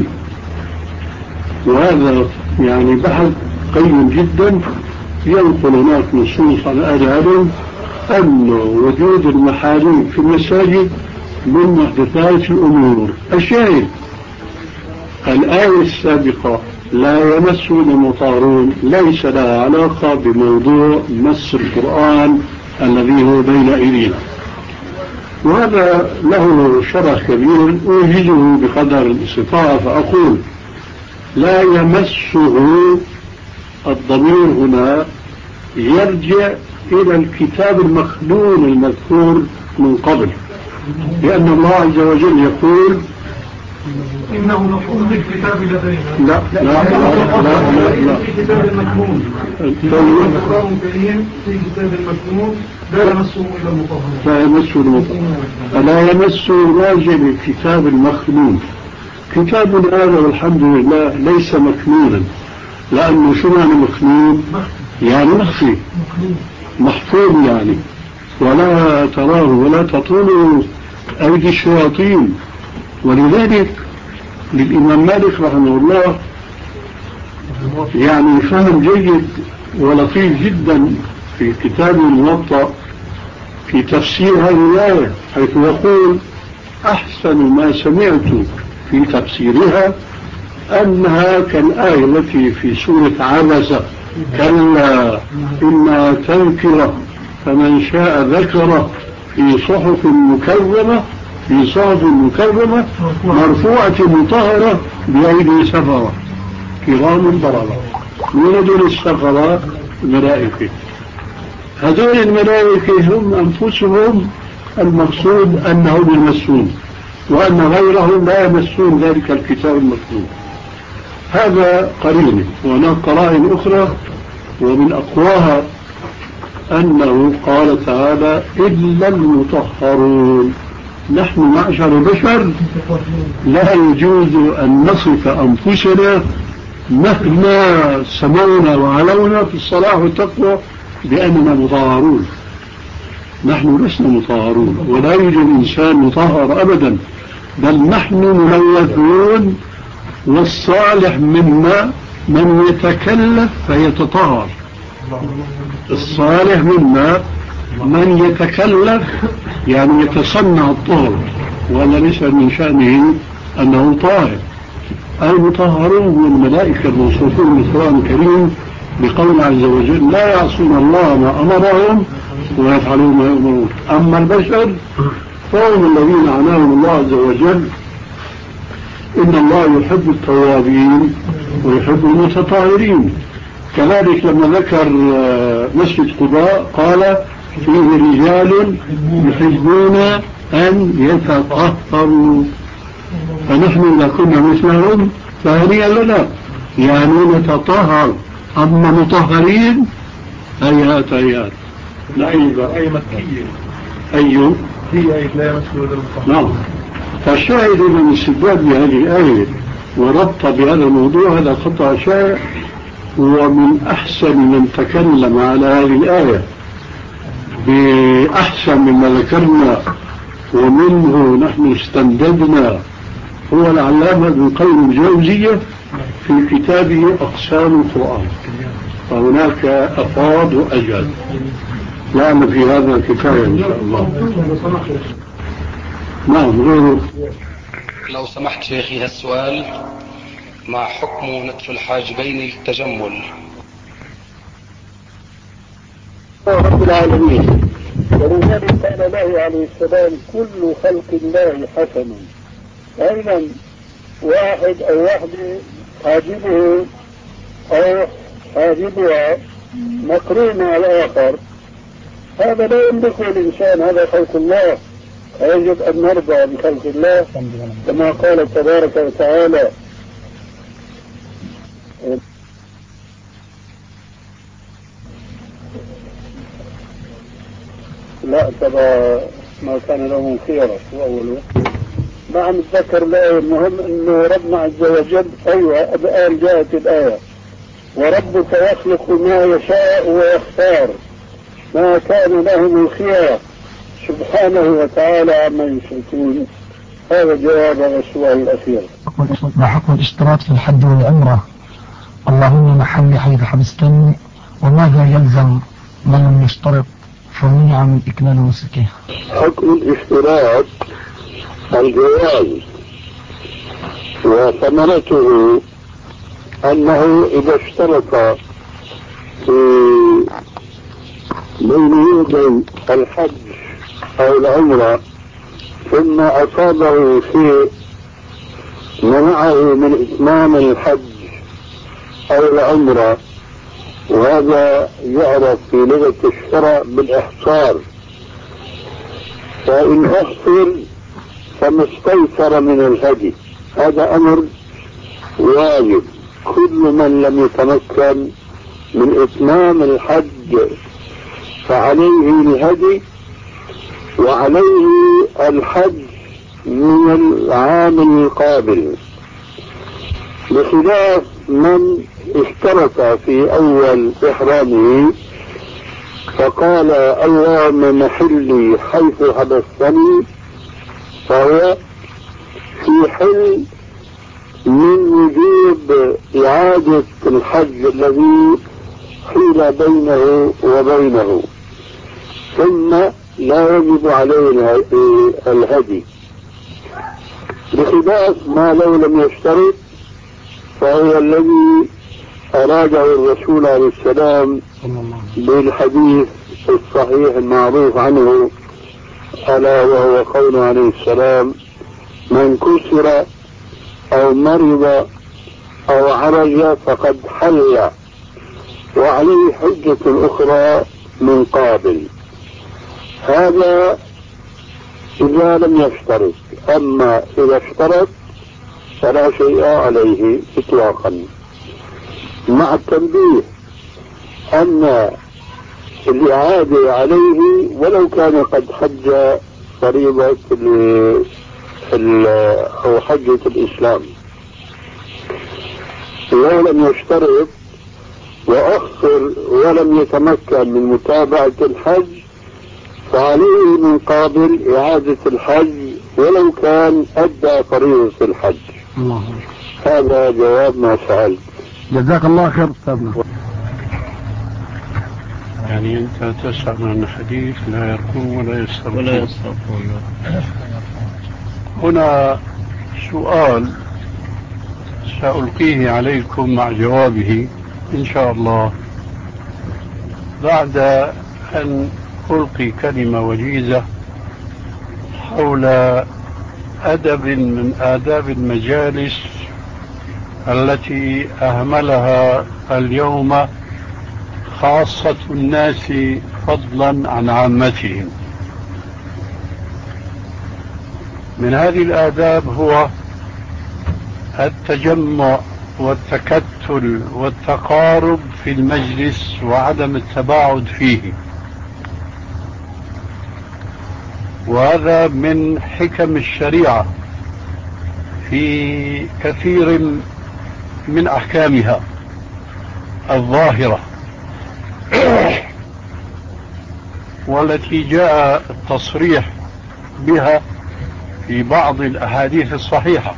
وهذا يعني بحث قيم جدا ينقل هناك نصوص على أهل العلم أن وجود المحاريب في المساجد من محدثات الأمور. الشاهد الآية السابقة لا يمس المطهرون ليس لها علاقة بموضوع مس القرآن الذي هو بين أيدينا، وهذا له شرح كبير أوجده بقدر الاستطاعة. فأقول لا يمسه، الضمير هنا يرجع إلى الكتاب المخلون المذكور من قبل، لأن الله عز وجل يقول إنه مفعول بالكتاب لدينا. لا لا لا لا لا, لا. في كتاب المكنون، القرآن الكريم في كتاب المكنون لا يمسه إلا المطهرون. لا يمسه المطهرون، فلا يمسه راجع للكتاب المخلون. كتاب هذا والحمد لله ليس مكنونا، لأنه شو معنى مكنون؟ يعني مخفي محفوظ يعني، ولا تراه ولا تطول أيدي الشياطين. ولذلك للإمام مالك رحمه الله يعني فهم جيد ولطيف جدا في كتابه الموطأ في تفسير هذه الآية، حيث يقول أحسن ما سمعت في تفسيرها أنها كالآية التي في سورة عبسة: كلا إنها تذكرة فمن شاء ذكره في صحف مكرمة في صحف مكرمة مرفوعة مطهرة بأيدي سفرة كرام بررة. من هذول السفرة؟ الملائكة. هذول الملائكة هم أنفسهم المقصود أنهم يمسون، وأن غيرهم لا يمسون ذلك الكتاب المكتوب. هذا قرينه. وهناك قرائن أخرى ومن أقواها أنه قال تعالى: إلا المطهرون. نحن معشر بشر لا يجوز أن نصف أنفسنا مهما سمونا وعلونا في الصلاح والتقوى بأننا مطهرون. نحن لسنا مطهرون، ولا يوجد إنسان مطهر أبدا، بل نحن ملوثون. والصالح منا من يتكلف فيتطهر. الصالح منا من يتكلف يعني يتصنع الطهر، وأن ليس من شأنه أنه طاهر. المطهرون هم الملائكة الموصوفون في القرآن الكريم بقول عز وجل: لا يعصون الله ما أمرهم ويفعلون ما يؤمرون. أما البشر فهم الذين عناهم الله عز وجل: إن الله يحب التوابين ويحب المتطهرين. كذلك لما ذكر مسجد قباء قال: فيه رجال يحبون أن يتطهروا. فنحن إذا كنا مثلهم فهنيئا لنا، يعني نتطهر. أما مطهرين هيهات هيهات. أي مكية أيوه هي أي لا يمسه المطهر. نعم. فالشاهد من استدلال بهذه الآية وربط بهذا الموضوع هذا خطأ شائع، ومن أحسن من تكلم على هذه الآية بأحسن مما ذكرنا ومنه نحن استنددنا هو العلامة ابن القيم الجوزية في كتابه أقسام القرآن، فهناك أفاد وأجل. نعم في هذا الكفاية إن شاء الله. نعم غيره. لو سمحت شيخي هالسؤال: ما حكم نتف الحاجبين للتجمل؟ رب العالمين. ولذلك قال له عليه السلام: كل خلق الله حسن. أيضا واحد أو واحدة حاجبه أو حاجبها مقرون على آخر، هذا لا يملكه الإنسان، هذا خلق الله، يجب أن نرضى بخلق الله كما قال تبارك وتعالى: لا ترى ما كان له خيرة وأوله. نعم ذكر الآية. المهم أنه ربنا عز وجل أيوة الآن جاءت الآية: وربك يخلق ما يشاء ويختار ما كان لهم الخيرة سبحانه وتعالى عما يشركون. هذا جواب السؤال الأخير. ما حكم الاشتراط في الحج والعمرة؟ اللهم محل حيث حبستني. وماذا يلزم من لم يشترط فمنع من إكمال نسكه؟ حكم الاشتراط الجواز، وثمرته أنه إذا اشترط في بين يدي الحج أو العمرة ثم أصابه شيء منعه من إتمام الحج أو العمرة، وهذا يعرف في لغة الشرع بالإحصار، فإن أحصر فما استيسر من الهدي. هذا أمر واجب. كل من لم يتمكن من إتمام الحج فعليه الهدي، وعليه الحج من العام القابل. بخلاف من اشترط في أول إحرامه فقال اللهم محلي حيث حبستني، فهو في حل من وجوب إعادة الحج الذي حيل بينه وبينه، ثم لا يجب عليه الهدي، بخلاف ما لو لم يشترط فهو الذي أراده الرسول عليه السلام بالحديث الصحيح المعروف عنه، ألا وهو قوله عليه السلام: من كسر أو مرض أو عرج فقد حل وعليه حجة أخرى من قابل. هذا إذا لم يشترط، أما إذا اشترط فلا شيء عليه إطلاقا، مع التنبيه أن الإعادة عليه ولو كان قد حج فريضة أو حجة الإسلام. لو لم يشترط وأخر ولم يتمكن من متابعة الحج فعليه من قابل إعادة الحج ولو كان أدى فريضة الحج. الله. هذا جواب ما سألت. جزاك الله خير أستاذنا. يعني أنت تسأل عن حديث لا يرقون ولا يسترقون. ولا يسترقون. هنا سؤال سألقيه عليكم مع جوابه إن شاء الله بعد أن ألقي كلمة وجيزة حول أدب من آداب المجالس التي أهملها اليوم خاصة الناس فضلا عن عامتهم. من هذه الآداب هو التجمع والتكتل والتقارب في المجلس وعدم التباعد فيه، وهذا من حكم الشريعة في كثير من أحكامها الظاهرة والتي جاء التصريح بها في بعض الأحاديث الصحيحة.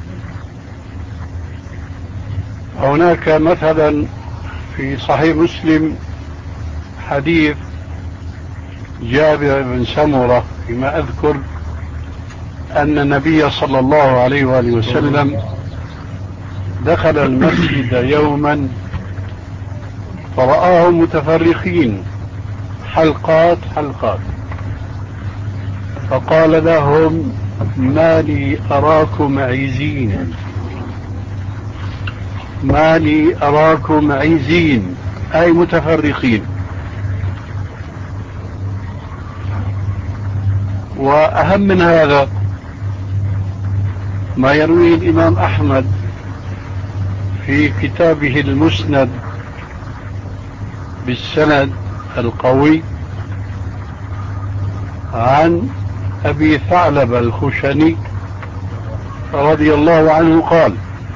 هناك مثلا في صحيح مسلم حديث جابر بن سمرة فيما أذكر أن النبي صلى الله عليه وآله وسلم دخل المسجد يوما فرآهم متفرقين حلقات حلقات، فقال لهم: ما لي أراكم عيزين، ما لي أراكم عيزين، أي متفرقين. وأهم من هذا ما يرويه الإمام أحمد في كتابه المسند بالسند القوي عن أبي ثعلب الخشني رضي الله عنه قال: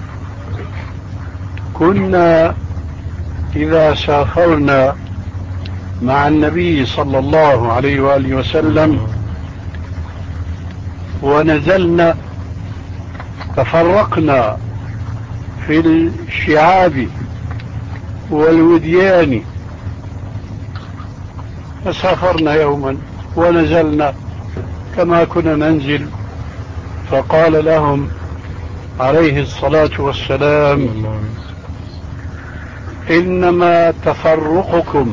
كنا إذا سافرنا مع النبي صلى الله عليه وآله وسلم ونزلنا تفرقنا في الشعاب والوديان، فسافرنا يوما ونزلنا كما كنا ننزل، فقال لهم عليه الصلاة والسلام: إنما تفرقكم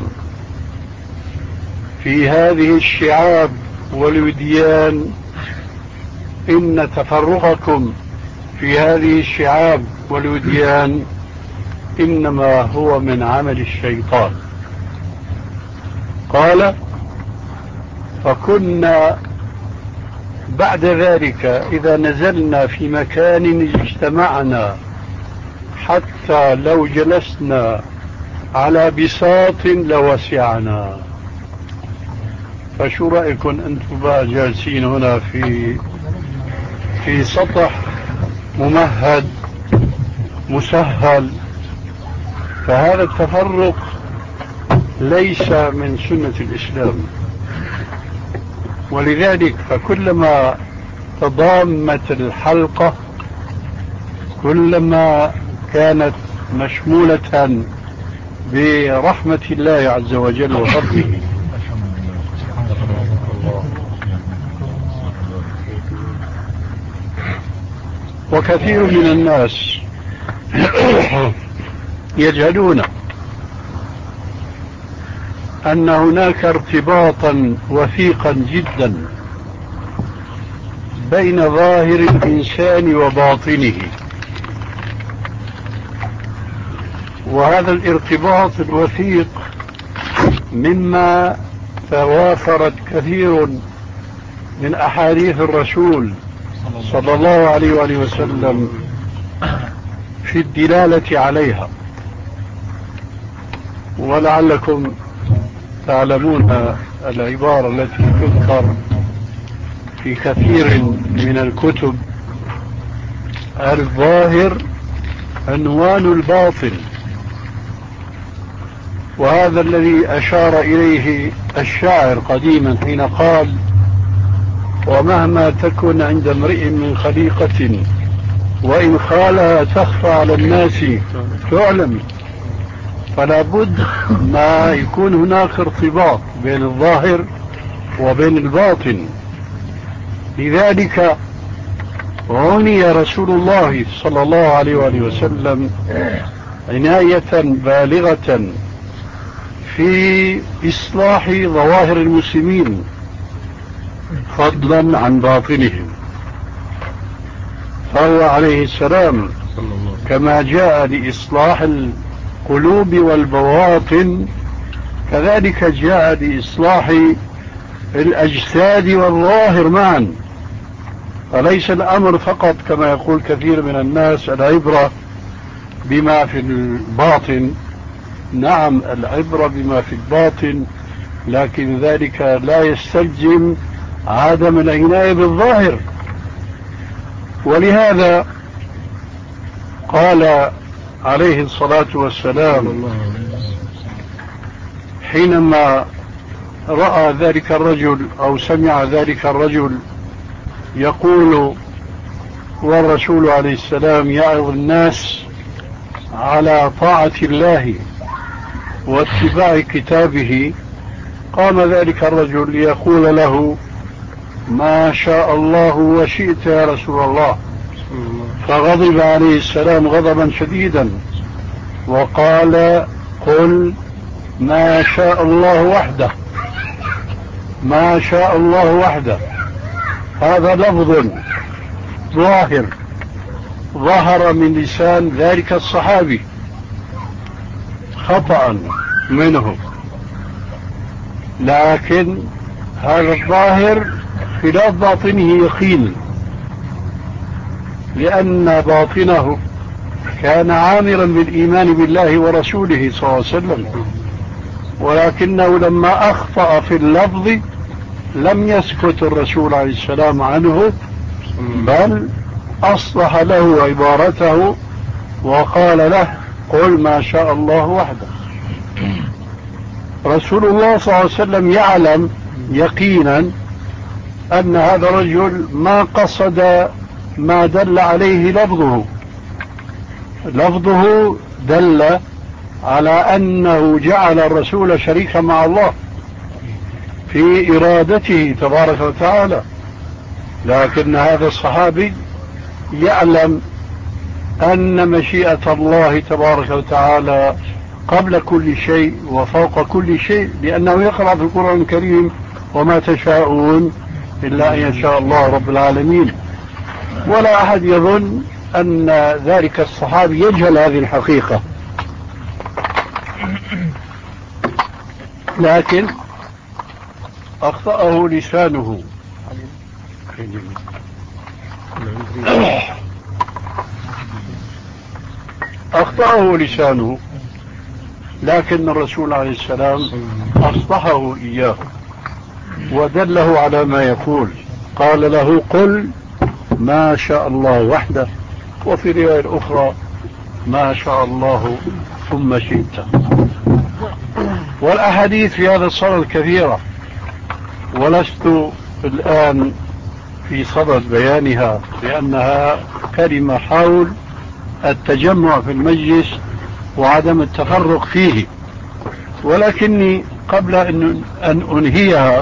في هذه الشعاب والوديان إن تفرقكم في هذه الشعاب والوديان إنما هو من عمل الشيطان. قال: فكنا بعد ذلك إذا نزلنا في مكان اجتمعنا حتى لو جلسنا على بساط لوسعنا. فشو رأيكم أنتم بقى جالسين هنا في في سطح ممهد مسهل، فهذا التفرق ليس من سنة الإسلام. ولذلك فكلما تضامت الحلقة كلما كانت مشمولة برحمة الله عز وجل وفضله. وكثير من الناس يجهلون أن هناك ارتباطا وثيقا جدا بين ظاهر الإنسان وباطنه، وهذا الارتباط الوثيق مما توافرت كثير من أحاديث الرسول صلى الله عليه وآله وسلم في الدلالة عليها. ولعلكم تعلمون العبارة التي تذكر في كثير من الكتب: الظاهر عنوان الباطن. وهذا الذي أشار إليه الشاعر قديما حين قال: ومهما تكن عند امرئ من خليقة وإن خالها تخفى على الناس تعلم. فلا بد ما يكون هناك ارتباط بين الظاهر وبين الباطن. لذلك عني رسول الله صلى الله عليه وآله وسلم عناية بالغة في إصلاح ظواهر المسلمين فضلا عن باطنهم. فهو عليه السلام كما جاء لإصلاح القلوب والبواطن كذلك جاء لإصلاح الأجساد والظاهر معا. فليس الأمر فقط كما يقول كثير من الناس العبرة بما في الباطن. نعم العبرة بما في الباطن، لكن ذلك لا يستلزم عدم العناية بالظاهر. ولهذا قال عليه الصلاة والسلام حينما رأى ذلك الرجل أو سمع ذلك الرجل يقول والرسول عليه السلام يعظ الناس على طاعة الله واتباع كتابه، قام ذلك الرجل ليقول له: ما شاء الله وشئت يا رسول الله. فغضب عليه السلام غضبا شديدا وقال: قل ما شاء الله وحده، ما شاء الله وحده. هذا لفظ ظاهر ظهر من لسان ذلك الصحابي خطأ منه، لكن هذا الظاهر خلاف باطنه يقين، لأن باطنه كان عامرا بالإيمان بالله ورسوله صلى الله عليه وسلم، ولكنه لما أخطأ في اللفظ لم يسكت الرسول عليه السلام عنه، بل أصلح له عبارته وقال له: قل ما شاء الله وحده. رسول الله صلى الله عليه وسلم يعلم يقينا أن هذا الرجل ما قصد ما دل عليه لفظه. لفظه دل على أنه جعل الرسول شريكا مع الله في إرادته تبارك وتعالى، لكن هذا الصحابي يعلم أن مشيئة الله تبارك وتعالى قبل كل شيء وفوق كل شيء، لأنه يقرأ في القرآن الكريم: وما تشاءون إلا أن يشاء الله رب العالمين. ولا أحد يظن أن ذلك الصحابي يجهل هذه الحقيقة، لكن أخطأه لسانه. أخطأه لسانه، لكن الرسول عليه السلام أصلحه إياه ودله على ما يقول. قال له: قل ما شاء الله وحده. وفي رواية أخرى: ما شاء الله ثم شئت. والأحاديث في هذا الصدد كثيرة، ولست الآن في صدد بيانها لأنها كلمة حول التجمع في المجلس وعدم التفرق فيه. ولكني قبل أن أنهيها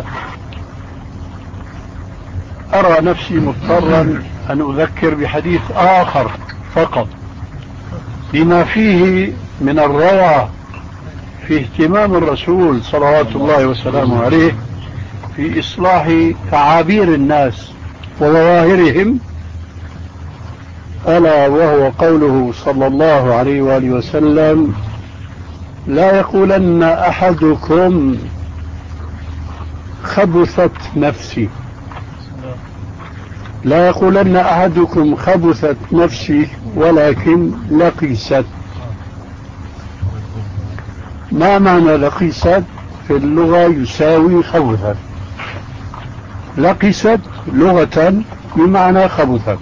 أرى نفسي مضطرا أن أذكر بحديث آخر فقط لما فيه من الروعة في اهتمام الرسول صلوات الله وسلامه عليه في إصلاح تعابير الناس وظواهرهم، ألا وهو قوله صلى الله عليه وآله وسلم: لا يقولن أحدكم خبثت نفسي، لا يقولن أحدكم خبثت نفسي ولكن لقيست. ما معنى لقيست؟ في اللغة يساوي خبثت. لقيست لغة بمعنى خبثت،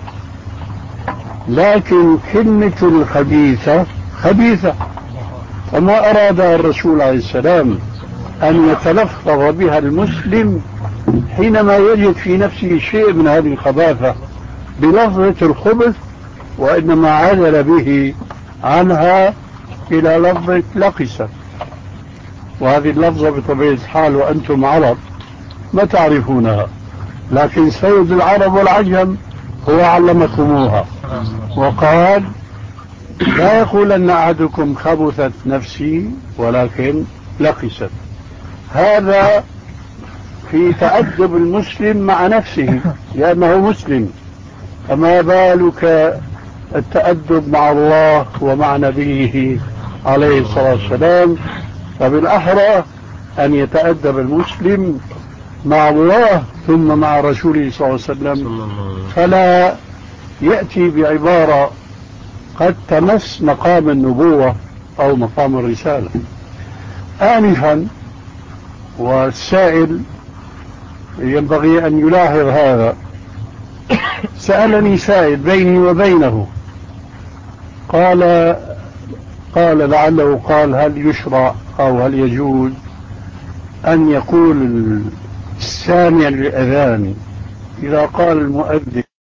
لكن كلمة الخبيثة خبيثة، فما أراد الرسول عليه السلام أن يتلفظ بها المسلم حينما يجد في نفسه شيء من هذه الخباثة بلفظة الخبث، وإنما عدل به عنها إلى لفظة لقست. وهذه اللفظة بطبيعة الحال وأنتم عرب ما تعرفونها، لكن سيد العرب والعجم هو علمكموها وقال: لا يقولن أحدكم خبثت نفسي ولكن لقست. هذا في تأدب المسلم مع نفسه لأنه مسلم، فما بالك التأدب مع الله ومع نبيه عليه الصلاة والسلام؟ فبالأحرى أن يتأدب المسلم مع الله ثم مع رسوله صلى الله عليه وسلم، فلا يأتي بعبارة قد تمس مقام النبوة أو مقام الرسالة. آنفا والسائل ينبغي أن يلاحظ هذا، سألني سائل بيني وبينه، قال قال لعله قال: هل يشرع أو هل يجوز أن يقول السامع للأذان إذا قال المؤذن